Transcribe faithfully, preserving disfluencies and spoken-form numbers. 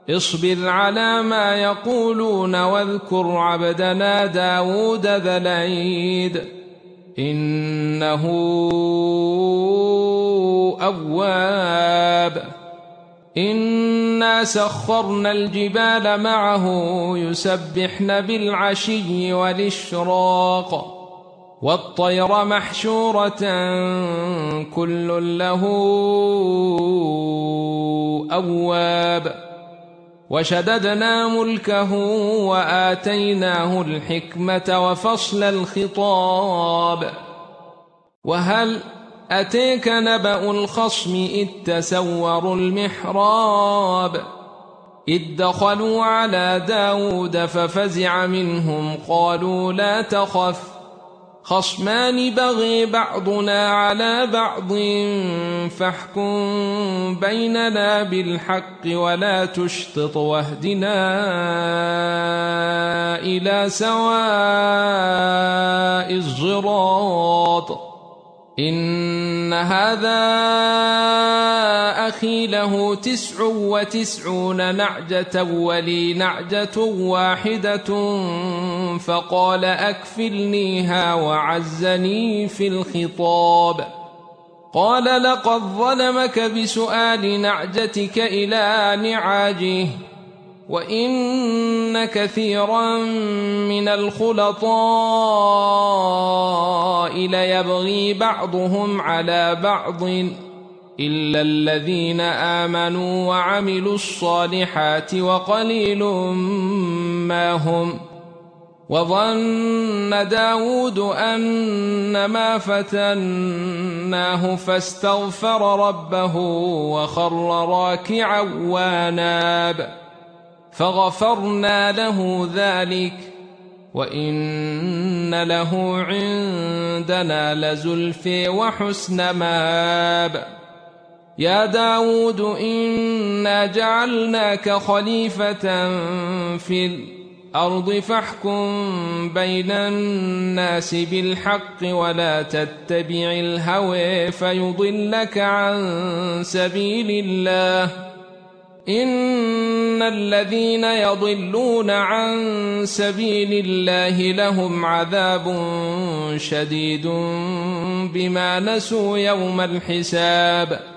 اصبر على ما يقولون واذكر عبدنا داود ذا الأيد إنه أواب. إنا سخرنا الجبال معه يسبحن بالعشي والإشراق والطير محشورة كل له أواب. وشددنا ملكه وآتيناه الحكمة وفصل الخطاب. وهل أتيك نبأ الخصم إذ تسوروا المحراب إذ دخلوا على داود ففزع منهم قالوا لا تخف خصمان بغي بعضنا على بعض فاحكم بيننا بالحق ولا تشطط واهدنا إلى سواء الصراط. إن هذا أخي له تسع وتسعون نعجة ولي نعجة واحدة فقال أكفلنيها وعزني في الخطاب. قال لقد ظلمك بسؤال نعجتك إلى نعاجه وإن كثيرا من الخلطاء ليبغي بعضهم على بعض إلا الذين آمنوا وعملوا الصالحات وقليل ما هم. وظن داود أنما فتناه فاستغفر ربه وخر راكعا واناب فغفرنا له ذلك وإن له عندنا لزلفى وحسن مآب. يا داود إنا جعلناك خليفة في الأرض فاحكم بين الناس بالحق ولا تتبع الهوى فيضلك عن سبيل الله. إن الذين يضلون عن سبيل الله لهم عذاب شديد بما نسوا يوم الحساب.